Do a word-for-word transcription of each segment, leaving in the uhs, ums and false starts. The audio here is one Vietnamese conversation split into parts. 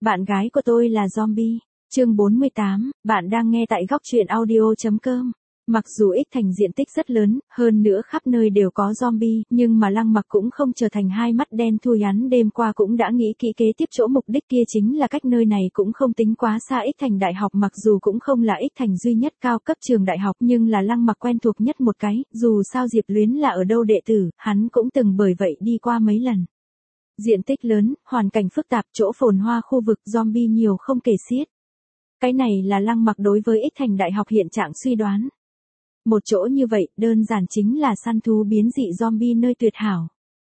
Bạn gái của tôi là zombie. Chương bốn mươi tám, bạn đang nghe tại góc truyện audio chấm com. Mặc dù Ích Thành diện tích rất lớn, hơn nữa khắp nơi đều có zombie, nhưng mà Lăng Mặc cũng không trở thành hai mắt đen thui. Hắn đêm qua cũng đã nghĩ kỹ kế tiếp chỗ mục đích kia chính là cách nơi này cũng không tính quá xa Ích Thành Đại học, mặc dù cũng không là Ích Thành duy nhất cao cấp trường đại học, nhưng là Lăng Mặc quen thuộc nhất một cái, dù sao Diệp Luyến là ở đâu đệ tử, hắn cũng từng bởi vậy đi qua mấy lần. Diện tích lớn, hoàn cảnh phức tạp, chỗ phồn hoa khu vực, zombie nhiều không kể xiết. Cái này là Lăng Mặc đối với Ích Thành Đại học hiện trạng suy đoán. Một chỗ như vậy, đơn giản chính là săn thú biến dị zombie nơi tuyệt hảo.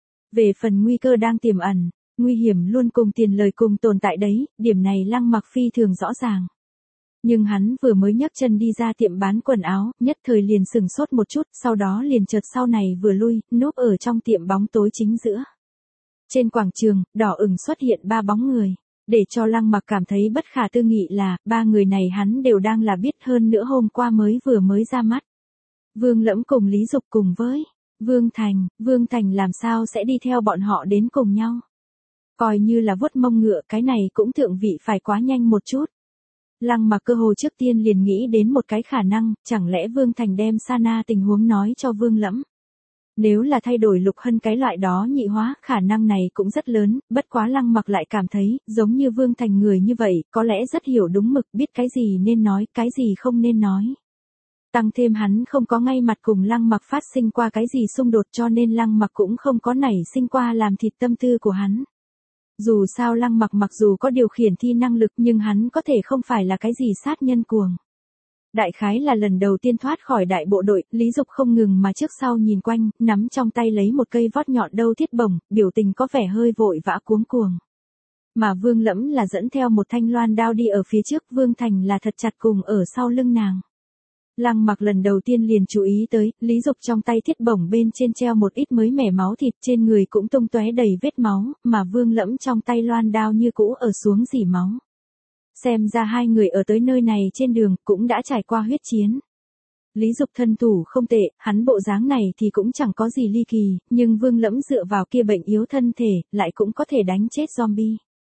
Về phần nguy cơ đang tiềm ẩn, nguy hiểm luôn cùng tiền lời cùng tồn tại đấy, điểm này Lăng Mặc phi thường rõ ràng. Nhưng hắn vừa mới nhấc chân đi ra tiệm bán quần áo, nhất thời liền sừng sốt một chút, sau đó liền chợt sau này vừa lui, núp ở trong tiệm bóng tối chính giữa. Trên quảng trường, đỏ ửng xuất hiện ba bóng người. Để cho Lăng Mặc cảm thấy bất khả tư nghị là, ba người này hắn đều đang là biết, hơn nữa hôm qua mới vừa mới ra mắt. Vương Lẫm cùng Lý Dục cùng với Vương Thành, Vương Thành làm sao sẽ đi theo bọn họ đến cùng nhau. Coi như là vuốt mông ngựa, cái này cũng thượng vị phải quá nhanh một chút. Lăng Mặc cơ hồ trước tiên liền nghĩ đến một cái khả năng, chẳng lẽ Vương Thành đem Sana tình huống nói cho Vương Lẫm. Nếu là thay đổi Lục Hân cái loại đó nhị hóa, khả năng này cũng rất lớn, bất quá Lăng Mặc lại cảm thấy, giống như Vương Thành người như vậy, có lẽ rất hiểu đúng mực, biết cái gì nên nói, cái gì không nên nói. Tăng thêm hắn không có ngay mặt cùng Lăng Mặc phát sinh qua cái gì xung đột, cho nên Lăng Mặc cũng không có nảy sinh qua làm thịt tâm tư của hắn. Dù sao Lăng Mặc mặc dù có điều khiển thi năng lực, nhưng hắn có thể không phải là cái gì sát nhân cuồng. Đại khái là lần đầu tiên thoát khỏi đại bộ đội, Lý Dục không ngừng mà trước sau nhìn quanh, nắm trong tay lấy một cây vót nhọn đâu thiết bổng, biểu tình có vẻ hơi vội vã cuống cuồng. Mà Vương Lẫm là dẫn theo một thanh loan đao đi ở phía trước, Vương Thành là thật chặt cùng ở sau lưng nàng. Lăng Mặc lần đầu tiên liền chú ý tới, Lý Dục trong tay thiết bổng bên trên treo một ít mới mẻ máu thịt, trên người cũng tung tóe đầy vết máu, mà Vương Lẫm trong tay loan đao như cũ ở xuống rỉ máu. Xem ra hai người ở tới nơi này trên đường cũng đã trải qua huyết chiến. Lý Dục thân thủ không tệ, hắn bộ dáng này thì cũng chẳng có gì ly kỳ, nhưng Vương Lẫm dựa vào kia bệnh yếu thân thể, lại cũng có thể đánh chết zombie.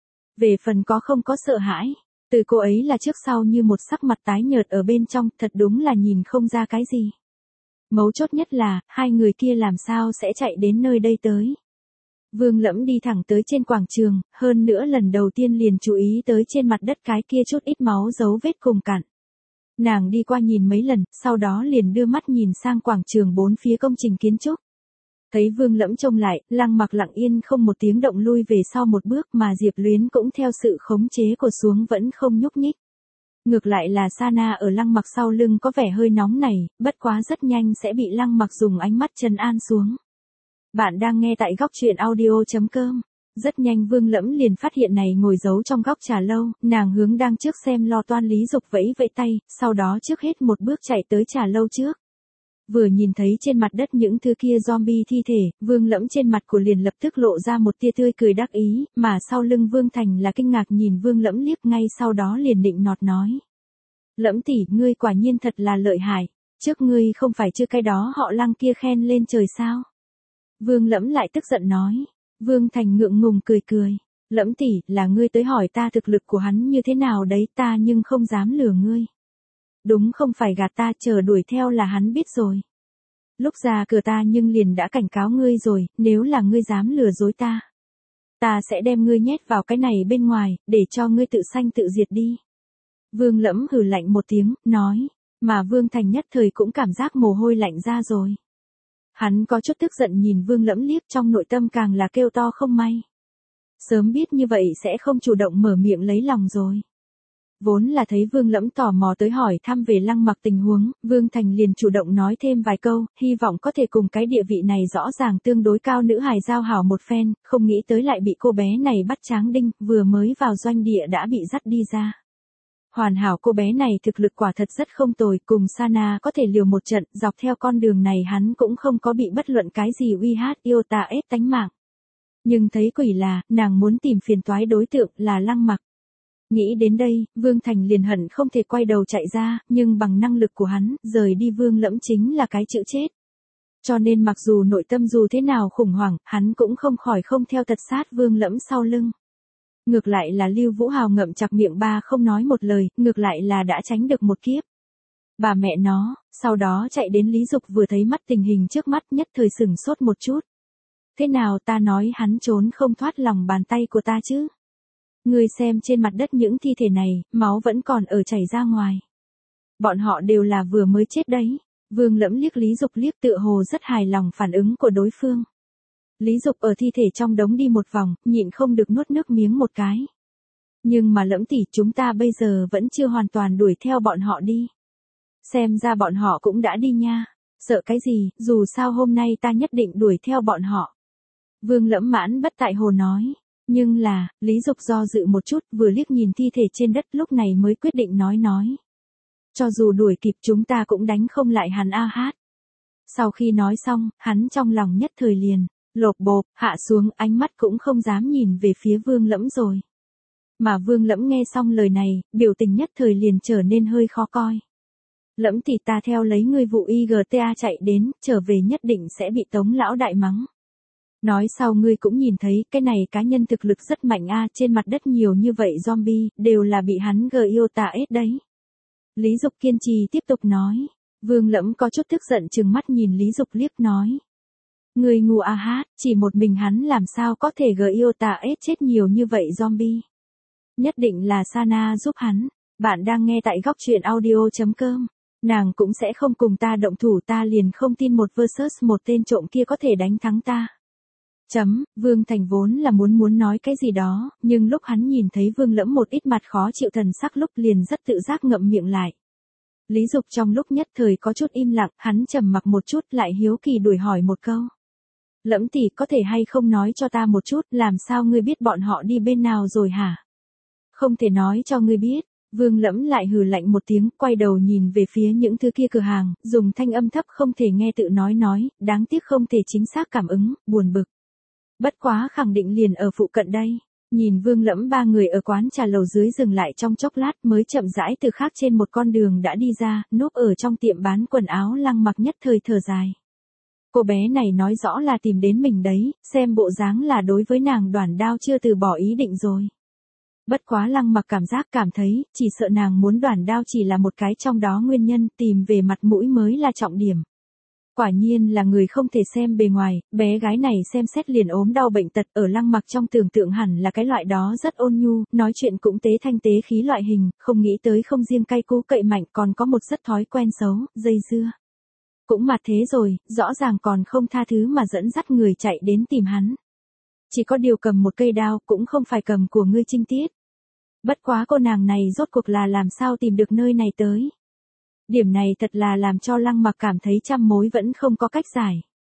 Về phần có không có sợ hãi, từ cô ấy là trước sau như một sắc mặt tái nhợt ở bên trong, thật đúng là nhìn không ra cái gì. Mấu chốt nhất là, hai người kia làm sao sẽ chạy đến nơi đây tới. Vương Lẫm đi thẳng tới trên quảng trường, hơn nữa lần đầu tiên liền chú ý tới trên mặt đất cái kia chút ít máu dấu vết cùng cặn. Nàng đi qua nhìn mấy lần, sau đó liền đưa mắt nhìn sang quảng trường bốn phía công trình kiến trúc. Thấy Vương Lẫm trông lại, Lăng Mặc lặng yên không một tiếng động lui về sau một bước, mà Diệp Luyến cũng theo sự khống chế của xuống vẫn không nhúc nhích. Ngược lại là Sana ở Lăng Mặc sau lưng có vẻ hơi nóng này, bất quá rất nhanh sẽ bị Lăng Mặc dùng ánh mắt trấn an xuống. Bạn đang nghe tại góc truyện audio chấm com. Rất nhanh Vương Lẫm liền phát hiện này ngồi giấu trong góc trà lâu, nàng hướng đang trước xem lo toan Lý Dục vẫy vẫy tay, sau đó trước hết một bước chạy tới trà lâu trước. Vừa nhìn thấy trên mặt đất những thứ kia zombie thi thể, Vương Lẫm trên mặt của liền lập tức lộ ra một tia tươi cười đắc ý, mà sau lưng Vương Thành là kinh ngạc nhìn Vương Lẫm liếc, ngay sau đó liền định nọt nói. Lẫm tỷ, ngươi quả nhiên thật là lợi hại, trước ngươi không phải chưa cái đó họ Lăng kia khen lên trời sao? Vương Lẫm lại tức giận nói. Vương Thành ngượng ngùng cười cười. Lẫm tỷ, là ngươi tới hỏi ta thực lực của hắn như thế nào đấy, ta nhưng không dám lừa ngươi. Đúng không phải gạt ta, chờ đuổi theo là hắn biết rồi. Lúc ra cửa ta nhưng liền đã cảnh cáo ngươi rồi, nếu là ngươi dám lừa dối ta, ta sẽ đem ngươi nhét vào cái này bên ngoài, để cho ngươi tự sanh tự diệt đi. Vương Lẫm hừ lạnh một tiếng, nói, mà Vương Thành nhất thời cũng cảm giác mồ hôi lạnh ra rồi. Hắn có chút tức giận nhìn Vương Lẫm liếc, trong nội tâm càng là kêu to không may. Sớm biết như vậy sẽ không chủ động mở miệng lấy lòng rồi. Vốn là thấy Vương Lẫm tò mò tới hỏi thăm về Lăng Mặc tình huống, Vương Thành liền chủ động nói thêm vài câu, hy vọng có thể cùng cái địa vị này rõ ràng tương đối cao nữ hài giao hảo một phen, không nghĩ tới lại bị cô bé này bắt tráng đinh, vừa mới vào doanh địa đã bị dắt đi ra. Hoàn hảo, cô bé này thực lực quả thật rất không tồi, cùng Sana có thể liều một trận, dọc theo con đường này hắn cũng không có bị bất luận cái gì uy hát yêu tà ép tánh mạng. Nhưng thấy quỷ là, nàng muốn tìm phiền toái đối tượng là Lăng Mặc. Nghĩ đến đây, Vương Thành liền hận không thể quay đầu chạy ra, nhưng bằng năng lực của hắn, rời đi Vương Lẫm chính là cái chữ chết. Cho nên mặc dù nội tâm dù thế nào khủng hoảng, hắn cũng không khỏi không theo tật sát Vương Lẫm sau lưng. Ngược lại là Lưu Vũ Hào ngậm chặt miệng ba không nói một lời, ngược lại là đã tránh được một kiếp. Bà mẹ nó, sau đó chạy đến Lý Dục vừa thấy mắt tình hình trước mắt nhất thời sửng sốt một chút. Thế nào ta nói hắn trốn không thoát lòng bàn tay của ta chứ? Ngươi xem trên mặt đất những thi thể này, máu vẫn còn ở chảy ra ngoài. Bọn họ đều là vừa mới chết đấy. Vương Lẫm liếc Lý Dục liếc tựa hồ rất hài lòng phản ứng của đối phương. Lý Dục ở thi thể trong đống đi một vòng, nhịn không được nuốt nước miếng một cái. Nhưng mà Lẫm tỷ, chúng ta bây giờ vẫn chưa hoàn toàn đuổi theo bọn họ đi. Xem ra bọn họ cũng đã đi nha. Sợ cái gì, dù sao hôm nay ta nhất định đuổi theo bọn họ. Vương Lẫm mãn bất tại hồ nói. Nhưng là, Lý Dục do dự một chút, vừa liếc nhìn thi thể trên đất lúc này mới quyết định nói nói. Cho dù đuổi kịp chúng ta cũng đánh không lại hắn a hát. Sau khi nói xong, hắn trong lòng nhất thời liền, lột bộp, hạ xuống, ánh mắt cũng không dám nhìn về phía Vương Lẫm rồi. Mà Vương Lẫm nghe xong lời này, biểu tình nhất thời liền trở nên hơi khó coi. Lẫm thì ta theo lấy ngươi vụ i giê tê a chạy đến, trở về nhất định sẽ bị Tống lão đại mắng. Nói sau ngươi cũng nhìn thấy, cái này cá nhân thực lực rất mạnh a, trên mặt đất nhiều như vậy zombie, đều là bị hắn gờ yêu tà ết đấy. Lý Dục kiên trì tiếp tục nói. Vương Lẫm có chút tức giận trừng mắt nhìn Lý Dục liếc nói. Ngươi ngu a hát, chỉ một mình hắn làm sao có thể gờ yêu tà ết chết nhiều như vậy zombie. Nhất định là Sana giúp hắn. Bạn đang nghe tại góc truyện audio chấm com. Nàng cũng sẽ không cùng ta động thủ, ta liền không tin một versus một tên trộm kia có thể đánh thắng ta. Chấm, Vương Thành vốn là muốn muốn nói cái gì đó, nhưng lúc hắn nhìn thấy Vương Lẫm một ít mặt khó chịu thần sắc lúc liền rất tự giác ngậm miệng lại. Lý Dục trong lúc nhất thời có chút im lặng, hắn trầm mặc một chút lại hiếu kỳ đuổi hỏi một câu. Lẫm tỷ có thể hay không nói cho ta một chút, làm sao ngươi biết bọn họ đi bên nào rồi hả? Không thể nói cho ngươi biết. Vương Lẫm lại hừ lạnh một tiếng, quay đầu nhìn về phía những thứ kia cửa hàng, dùng thanh âm thấp không thể nghe tự nói nói, đáng tiếc không thể chính xác cảm ứng, buồn bực. Bất quá khẳng định liền ở phụ cận đây. Nhìn Vương Lẫm ba người ở quán trà lầu dưới dừng lại trong chốc lát mới chậm rãi từ khác trên một con đường đã đi ra, núp ở trong tiệm bán quần áo Lăng Mặc nhất thời thở dài. Cô bé này nói rõ là tìm đến mình đấy, xem bộ dáng là đối với nàng Đoản Đao chưa từ bỏ ý định rồi. Bất quá Lăng Mặc cảm giác cảm thấy, chỉ sợ nàng muốn Đoản Đao chỉ là một cái trong đó nguyên nhân, tìm về mặt mũi mới là trọng điểm. Quả nhiên là người không thể xem bề ngoài, bé gái này xem xét liền ốm đau bệnh tật, ở Lăng Mặc trong tưởng tượng hẳn là cái loại đó rất ôn nhu, nói chuyện cũng tế thanh tế khí loại hình, không nghĩ tới không riêng cay cú cậy mạnh còn có một rất thói quen xấu, dây dưa. Cũng mà thế rồi, rõ ràng còn không tha thứ mà dẫn dắt người chạy đến tìm hắn. Chỉ có điều cầm một cây đao, cũng không phải cầm của ngươi Trinh Tiết. Bất quá cô nàng này rốt cuộc là làm sao tìm được nơi này tới. Điểm này thật là làm cho Lăng Mặc cảm thấy trăm mối vẫn không có cách giải.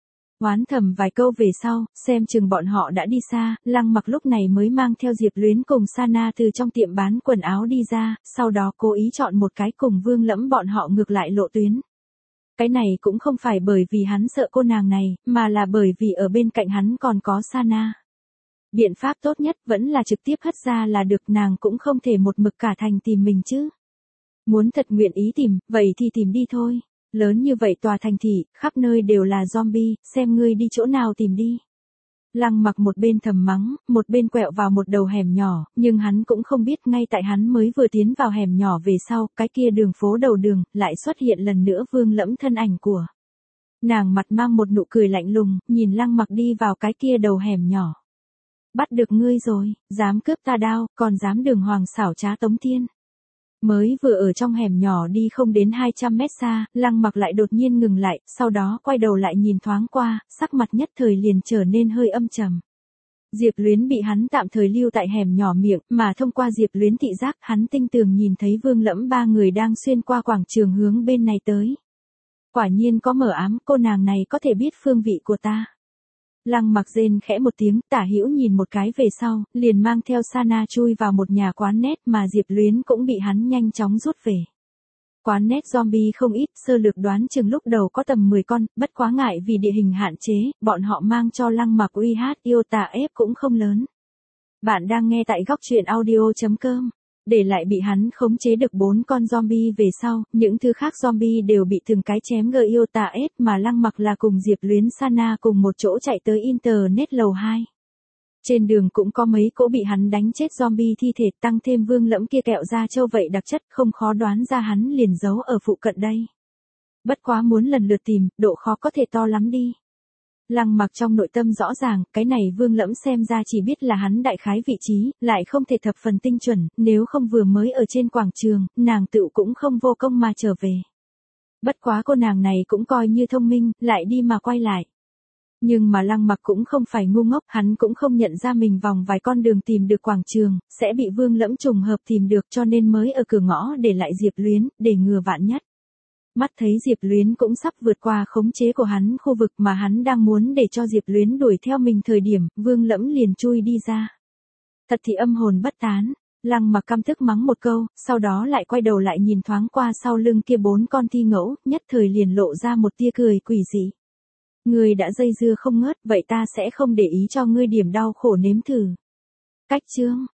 Oán thầm vài câu về sau, xem chừng bọn họ đã đi xa, Lăng Mặc lúc này mới mang theo Diệp Luyến cùng Sana từ trong tiệm bán quần áo đi ra, sau đó cố ý chọn một cái cùng Vương Lẫm bọn họ ngược lại lộ tuyến. Cái này cũng không phải bởi vì hắn sợ cô nàng này, mà là bởi vì ở bên cạnh hắn còn có Sana. Biện pháp tốt nhất vẫn là trực tiếp hất ra là được, nàng cũng không thể một mực cả thành tìm mình chứ. Muốn thật nguyện ý tìm, vậy thì tìm đi thôi. Lớn như vậy tòa thành thị, khắp nơi đều là zombie, xem ngươi đi chỗ nào tìm đi. Lăng Mặc một bên thầm mắng, một bên quẹo vào một đầu hẻm nhỏ, nhưng hắn cũng không biết ngay tại hắn mới vừa tiến vào hẻm nhỏ về sau, cái kia đường phố đầu đường, lại xuất hiện lần nữa Vương Lẫm thân ảnh của. Nàng mặt mang một nụ cười lạnh lùng, nhìn Lăng Mặc đi vào cái kia đầu hẻm nhỏ. Bắt được ngươi rồi, dám cướp ta đao, còn dám đường hoàng xảo trá Tống Thiên. Mới vừa ở trong hẻm nhỏ đi không đến hai trăm mét xa, Lăng Mặc lại đột nhiên ngừng lại, sau đó quay đầu lại nhìn thoáng qua, sắc mặt nhất thời liền trở nên hơi âm trầm. Diệp Luyến bị hắn tạm thời lưu tại hẻm nhỏ miệng, mà thông qua Diệp Luyến thị giác, hắn tinh tường nhìn thấy Vương Lẫm ba người đang xuyên qua quảng trường hướng bên này tới. Quả nhiên có mở ám, cô nàng này có thể biết phương vị của ta. Lăng Mặc rên khẽ một tiếng, Tả Hữu nhìn một cái về sau, liền mang theo Sana chui vào một nhà quán net mà Diệp Luyến cũng bị hắn nhanh chóng rút về. Quán net zombie không ít, sơ lược đoán chừng lúc đầu có tầm mười con, bất quá ngại vì địa hình hạn chế, bọn họ mang cho Lăng Mặc uy hát yêu tà ép cũng không lớn. Bạn đang nghe tại góc truyện audio chấm com. Để lại bị hắn khống chế được bốn con zombie về sau, những thứ khác zombie đều bị từng cái chém gờ yêu tà ép mà Lăng Mặc là cùng Diệp Luyến Sana cùng một chỗ chạy tới internet lầu hai. Trên đường cũng có mấy cỗ bị hắn đánh chết zombie thi thể, tăng thêm Vương Lẫm kia kẹo da trâu vậy đặc chất, không khó đoán ra hắn liền giấu ở phụ cận đây. Bất quá muốn lần lượt tìm, độ khó có thể to lắm đi. Lăng Mặc trong nội tâm rõ ràng, cái này Vương Lẫm xem ra chỉ biết là hắn đại khái vị trí, lại không thể thập phần tinh chuẩn, nếu không vừa mới ở trên quảng trường, nàng tựu cũng không vô công mà trở về. Bất quá cô nàng này cũng coi như thông minh, lại đi mà quay lại. Nhưng mà Lăng Mặc cũng không phải ngu ngốc, hắn cũng không nhận ra mình vòng vài con đường tìm được quảng trường, sẽ bị Vương Lẫm trùng hợp tìm được, cho nên mới ở cửa ngõ để lại Diệp Luyến, để ngừa vạn nhất. Mắt thấy Diệp Luyến cũng sắp vượt qua khống chế của hắn khu vực mà hắn đang muốn để cho Diệp Luyến đuổi theo mình thời điểm, Vương Lẫm liền chui đi ra. Thật thì âm hồn bất tán, Lăng Mặc căm tức mắng một câu, sau đó lại quay đầu lại nhìn thoáng qua sau lưng kia bốn con thi ngẫu, nhất thời liền lộ ra một tia cười quỷ dị. Ngươi đã dây dưa không ngớt, vậy ta sẽ không để ý cho ngươi điểm đau khổ nếm thử. Cách chương